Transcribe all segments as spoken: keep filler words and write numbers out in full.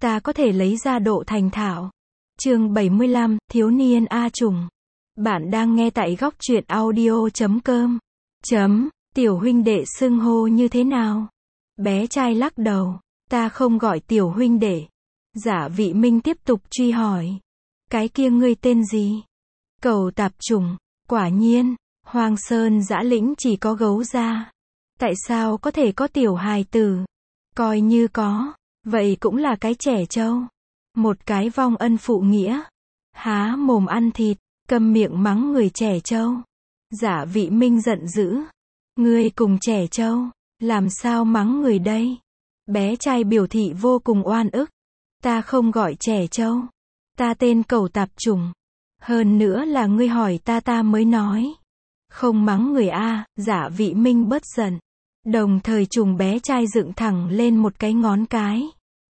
ta có thể lấy ra độ thành thạo. Chương bảy mươi lăm, thiếu niên A Trùng. Bạn đang nghe tại góc truyện audio chấm com. Chấm, tiểu huynh đệ xưng hô như thế nào? Bé trai lắc đầu, ta không gọi tiểu huynh đệ. Giả Vị Minh tiếp tục truy hỏi. Cái kia ngươi tên gì? Cẩu tạp trùng. Quả nhiên, Hoang Sơn Dã Lĩnh chỉ có gấu ra. Tại sao có thể có tiểu hài tử? Coi như có, vậy cũng là cái trẻ trâu. Một cái vong ân phụ nghĩa. Há mồm ăn thịt, câm miệng mắng người trẻ trâu. Giả Vị Minh giận dữ. Ngươi cùng trẻ trâu, làm sao mắng người đây? Bé trai biểu thị vô cùng oan ức. Ta không gọi trẻ trâu. Ta tên cẩu tạp trùng. Hơn nữa là ngươi hỏi ta ta mới nói. Không mắng người A, Giả Vị Minh bớt giận. Đồng thời trùng bé trai dựng thẳng lên một cái ngón cái.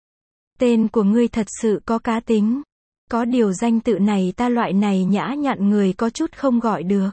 Tên của ngươi thật sự có cá tính. Có điều danh tự này ta loại này nhã nhặn người có chút không gọi được.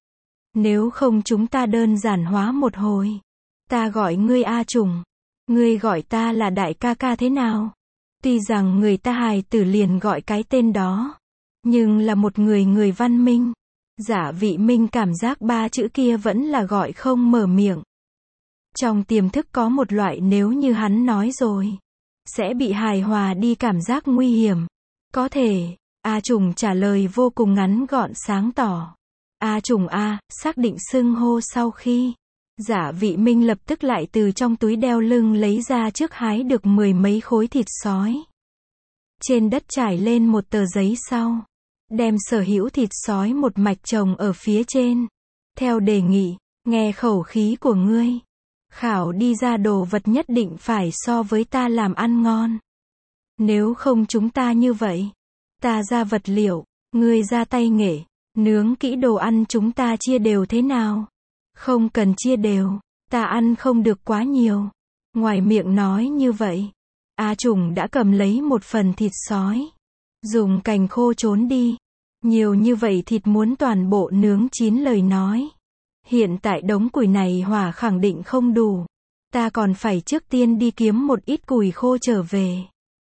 Nếu không chúng ta đơn giản hóa một hồi. Ta gọi ngươi A Trùng. Ngươi gọi ta là đại ca ca thế nào? Tuy rằng người ta hài tử liền gọi cái tên đó. Nhưng là một người người văn minh. Giả Vị Minh cảm giác ba chữ kia vẫn là gọi không mở miệng. Trong tiềm thức có một loại nếu như hắn nói rồi, sẽ bị hài hòa đi cảm giác nguy hiểm. Có thể, A Trùng trả lời vô cùng ngắn gọn sáng tỏ. A Trùng A, xác định xưng hô sau khi. Giả Vị Minh lập tức lại từ trong túi đeo lưng lấy ra trước hái được mười mấy khối thịt sói. Trên đất trải lên một tờ giấy sau. Đem sở hữu thịt sói một mạch trồng ở phía trên. Theo đề nghị, nghe khẩu khí của ngươi. Khảo đi ra đồ vật nhất định phải so với ta làm ăn ngon. Nếu không chúng ta như vậy. Ta ra vật liệu, ngươi ra tay nghệ. Nướng kỹ đồ ăn chúng ta chia đều thế nào? Không cần chia đều, ta ăn không được quá nhiều. Ngoài miệng nói như vậy, A Trùng đã cầm lấy một phần thịt sói. Dùng cành khô trốn đi. Nhiều như vậy thịt muốn toàn bộ nướng chín lời nói. Hiện tại đống củi này hỏa khẳng định không đủ. Ta còn phải trước tiên đi kiếm một ít củi khô trở về.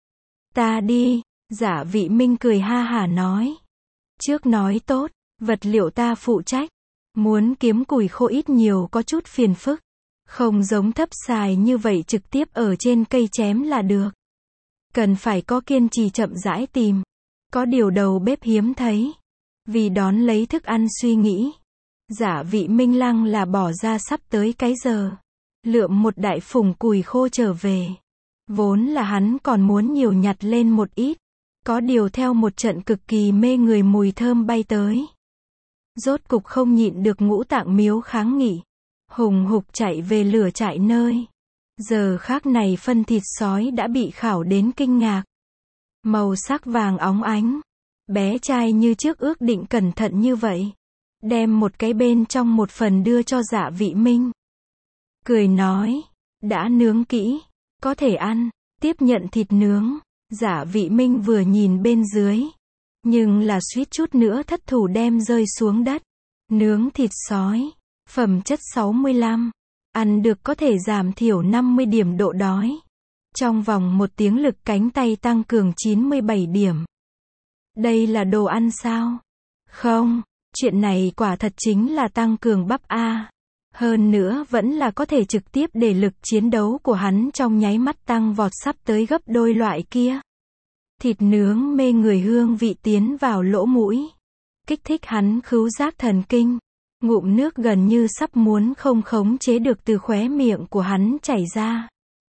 Ta đi, Giả Vị Minh cười ha hả nói. Trước nói tốt, vật liệu ta phụ trách. Muốn kiếm củi khô ít nhiều có chút phiền phức. Không giống thấp xài như vậy trực tiếp ở trên cây chém là được. Cần phải có kiên trì chậm rãi tìm. Có điều đầu bếp hiếm thấy. Vì đón lấy thức ăn suy nghĩ. Giả Vị Minh lăng là bỏ ra sắp tới cái giờ. Lượm một đại phùng củi khô trở về. Vốn là hắn còn muốn nhiều nhặt lên một ít. Có điều theo một trận cực kỳ mê người mùi thơm bay tới. Rốt cục không nhịn được ngũ tạng miếu kháng nghị. Hùng hục chạy về lửa trại nơi. Giờ khác này phân thịt sói đã bị khảo đến kinh ngạc. Màu sắc vàng óng ánh. Bé trai như trước ước định cẩn thận như vậy. Đem một cái bên trong một phần đưa cho Giả Vị Minh. Cười nói. Đã nướng kỹ. Có thể ăn. Tiếp nhận thịt nướng. Giả Vị Minh vừa nhìn bên dưới. Nhưng là suýt chút nữa thất thủ đem rơi xuống đất. Nướng thịt sói. Phẩm chất sáu mươi lăm. Ăn được có thể giảm thiểu năm mươi điểm độ đói. Trong vòng một tiếng lực cánh tay tăng cường chín mươi bảy điểm. Đây là đồ ăn sao? Không, chuyện này quả thật chính là tăng cường bắp A. Hơn nữa vẫn là có thể trực tiếp để lực chiến đấu của hắn trong nháy mắt tăng vọt sắp tới gấp đôi loại kia. Thịt nướng mê người hương vị tiến vào lỗ mũi. Kích thích hắn khứu giác thần kinh. Ngụm nước gần như sắp muốn không khống chế được từ khóe miệng của hắn chảy ra.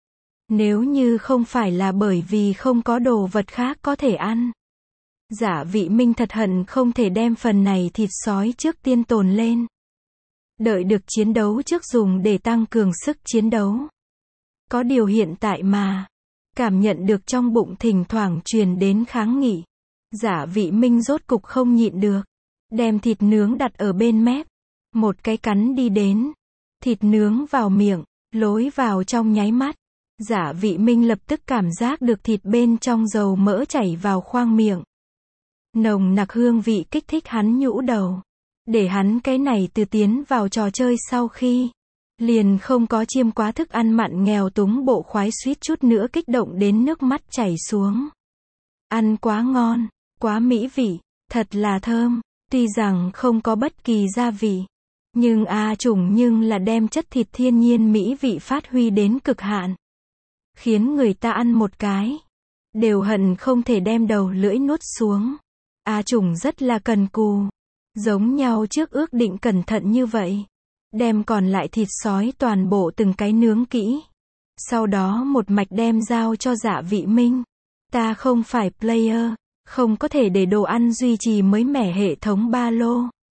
Nếu như không phải là bởi vì không có đồ vật khác có thể ăn. Giả Vị Minh thật hận không thể đem phần này thịt sói trước tiên tồn lên. Đợi được chiến đấu trước dùng để tăng cường sức chiến đấu. Có điều hiện tại mà. Cảm nhận được trong bụng thỉnh thoảng truyền đến kháng nghị. Giả Vị Minh rốt cục không nhịn được. Đem thịt nướng đặt ở bên mép. Một cái cắn đi đến. Thịt nướng vào miệng. Lối vào trong nháy mắt. Giả Vị Minh lập tức cảm giác được thịt bên trong dầu mỡ chảy vào khoang miệng. Nồng nặc hương vị kích thích hắn nhũ đầu. Để hắn cái này từ tiến vào trò chơi sau khi. Liền không có chiêm quá thức ăn mặn nghèo túng bộ khoái suýt chút nữa kích động đến nước mắt chảy xuống. Ăn quá ngon, quá mỹ vị, thật là thơm, tuy rằng không có bất kỳ gia vị. Nhưng A Trùng nhưng là đem chất thịt thiên nhiên mỹ vị phát huy đến cực hạn. Khiến người ta ăn một cái, đều hận không thể đem đầu lưỡi nuốt xuống. A Trùng rất là cần cù. Giống nhau trước ước định cẩn thận như vậy. Đem còn lại thịt sói toàn bộ từng cái nướng kỹ. Sau đó một mạch đem giao cho Dạ Vị Minh. Ta không phải player, không có thể để đồ ăn duy trì mới mẻ hệ thống ba lô.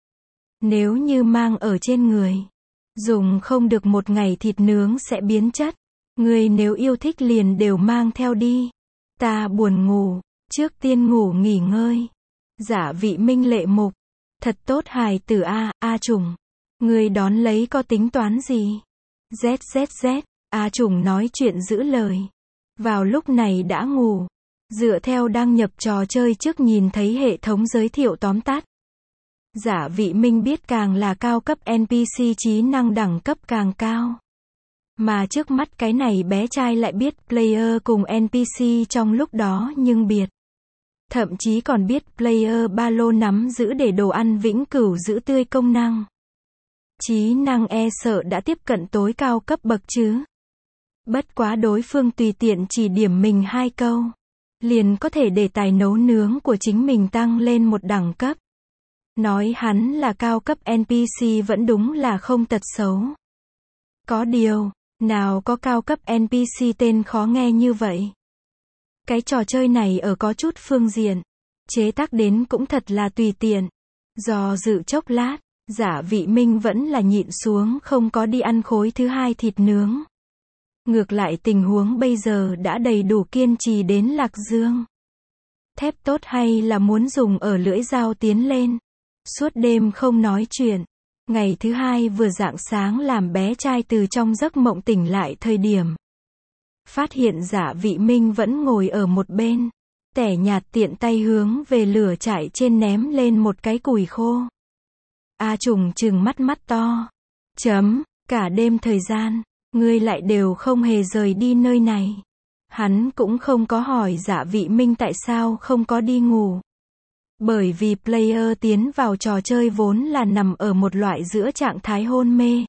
Nếu như mang ở trên người, dùng không được một ngày thịt nướng sẽ biến chất. Người nếu yêu thích liền đều mang theo đi. Ta buồn ngủ, trước tiên ngủ nghỉ ngơi. Dạ Vị Minh lệ mục. Thật tốt hài tử A, A Trùng. Người đón lấy có tính toán gì? Z Z Z, A Trùng nói chuyện giữ lời. Vào lúc này đã ngủ. Dựa theo đăng nhập trò chơi trước nhìn thấy hệ thống giới thiệu tóm tắt. Dạ Vị Minh biết càng là cao cấp en pê xê trí năng đẳng cấp càng cao. Mà trước mắt cái này bé trai lại biết player cùng en pê xê trong lúc đó nhưng biệt. Thậm chí còn biết player ba lô nắm giữ để đồ ăn vĩnh cửu giữ tươi công năng. Trí năng e sợ đã tiếp cận tối cao cấp bậc chứ. Bất quá đối phương tùy tiện chỉ điểm mình hai câu. Liền có thể để tài nấu nướng của chính mình tăng lên một đẳng cấp. Nói hắn là cao cấp en pê xê vẫn đúng là không tật xấu. Có điều, nào có cao cấp en pê xê tên khó nghe như vậy. Cái trò chơi này ở có chút phương diện, chế tác đến cũng thật là tùy tiện. Do dự chốc lát, Dạ Vị Minh vẫn là nhịn xuống không có đi ăn khối thứ hai thịt nướng. Ngược lại tình huống bây giờ đã đầy đủ kiên trì đến Lạc Dương. Thép tốt hay là muốn dùng ở lưỡi dao tiến lên. Suốt đêm không nói chuyện. Ngày thứ hai vừa rạng sáng làm bé trai từ trong giấc mộng tỉnh lại thời điểm. Phát hiện Dạ Vị Minh vẫn ngồi ở một bên. Tẻ nhạt tiện tay hướng về lửa trại trên ném lên một cái củi khô. A Trùng trừng mắt mắt to. Chấm, cả đêm thời gian, ngươi lại đều không hề rời đi nơi này. Hắn cũng không có hỏi Dạ Vị Minh tại sao không có đi ngủ. Bởi vì player tiến vào trò chơi vốn là nằm ở một loại giữa trạng thái hôn mê.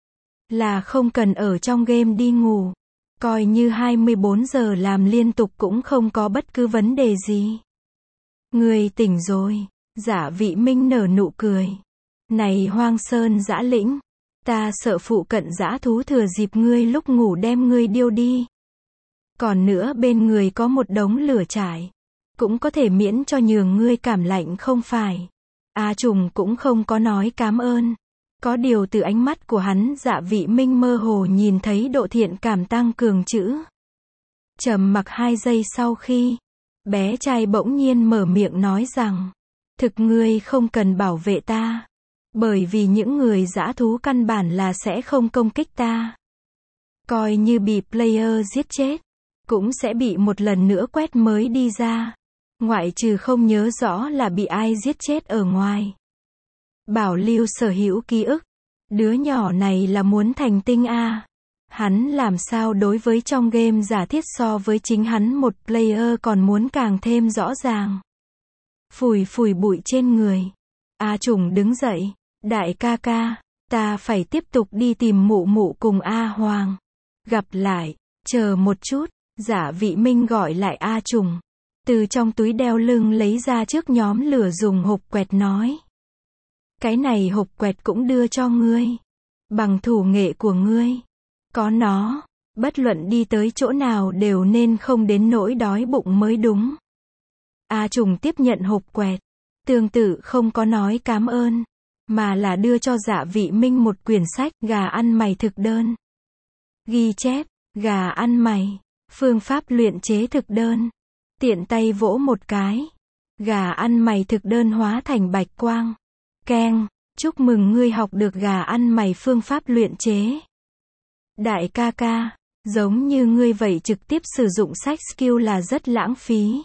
Là không cần ở trong game đi ngủ. Coi như hai mươi bốn giờ làm liên tục cũng không có bất cứ vấn đề gì. Ngươi tỉnh rồi. Dạ Vị Minh nở nụ cười. Này Hoang Sơn dã lĩnh. Ta sợ phụ cận dã thú thừa dịp ngươi lúc ngủ đem ngươi điêu đi. Còn nữa bên người có một đống lửa trải. Cũng có thể miễn cho nhường ngươi cảm lạnh không phải. A Trùng cũng không có nói cám ơn. Có điều từ ánh mắt của hắn Dạ Vị Minh mơ hồ nhìn thấy độ thiện cảm tăng cường chữ. Trầm mặc hai giây sau khi, bé trai bỗng nhiên mở miệng nói rằng, thực ngươi không cần bảo vệ ta. Bởi vì những người dã thú căn bản là sẽ không công kích ta. Coi như bị player giết chết, cũng sẽ bị một lần nữa quét mới đi ra. Ngoại trừ không nhớ rõ là bị ai giết chết ở ngoài. Bảo lưu sở hữu ký ức. Đứa nhỏ này là muốn thành tinh a. Hắn làm sao đối với trong game giả thiết so với chính hắn một player còn muốn càng thêm rõ ràng. Phủi phủi bụi trên người. A Trùng đứng dậy. Đại ca ca, ta phải tiếp tục đi tìm mụ mụ cùng A Hoàng. Gặp lại, chờ một chút. Dạ Vị Minh gọi lại A Trùng. Từ trong túi đeo lưng lấy ra trước nhóm lửa dùng hộp quẹt nói. Cái này hộp quẹt cũng đưa cho ngươi. Bằng thủ nghệ của ngươi. Có nó, bất luận đi tới chỗ nào đều nên không đến nỗi đói bụng mới đúng. A Trùng tiếp nhận hộp quẹt. Tương tự không có nói cám ơn. Mà là đưa cho Dạ Vị Minh một quyển sách gà ăn mày thực đơn. Ghi chép, gà ăn mày. Phương pháp luyện chế thực đơn. Tiện tay vỗ một cái. Gà ăn mày thực đơn hóa thành bạch quang. Keng, chúc mừng ngươi học được gà ăn mày phương pháp luyện chế. Đại ca ca, giống như ngươi vậy trực tiếp sử dụng sách skill là rất lãng phí.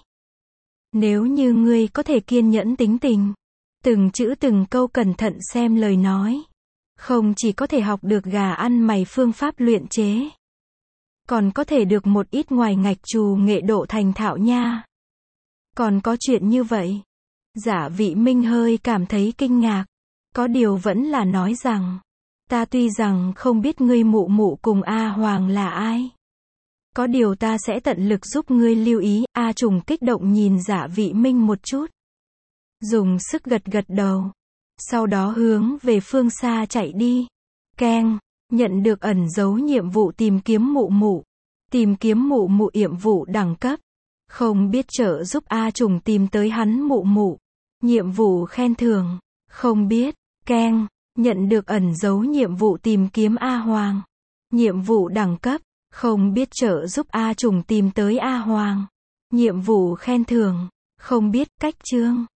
Nếu như ngươi có thể kiên nhẫn tính tình, từng chữ từng câu cẩn thận xem lời nói, Không chỉ có thể học được gà ăn mày phương pháp luyện chế, còn có thể được một ít ngoài ngạch trù nghệ độ thành thạo nha. Còn có chuyện như vậy? Giả Vị Minh hơi cảm thấy kinh ngạc. Có điều vẫn là nói rằng, ta tuy rằng không biết ngươi mụ mụ cùng A Hoàng là ai. Có điều ta sẽ tận lực giúp ngươi lưu ý. A Trùng kích động nhìn Giả Vị Minh một chút. Dùng sức gật gật đầu. Sau đó hướng về phương xa chạy đi. Keng, nhận được ẩn dấu nhiệm vụ tìm kiếm mụ mụ. Tìm kiếm mụ mụ nhiệm vụ đẳng cấp. Không biết trợ giúp A Trùng tìm tới hắn mụ mụ. Nhiệm vụ khen thưởng. Không biết. Keng, nhận được ẩn dấu nhiệm vụ tìm kiếm A Hoàng. Nhiệm vụ đẳng cấp. Không biết trợ giúp A Trùng tìm tới A Hoàng. Nhiệm vụ khen thưởng. Không biết cách chương.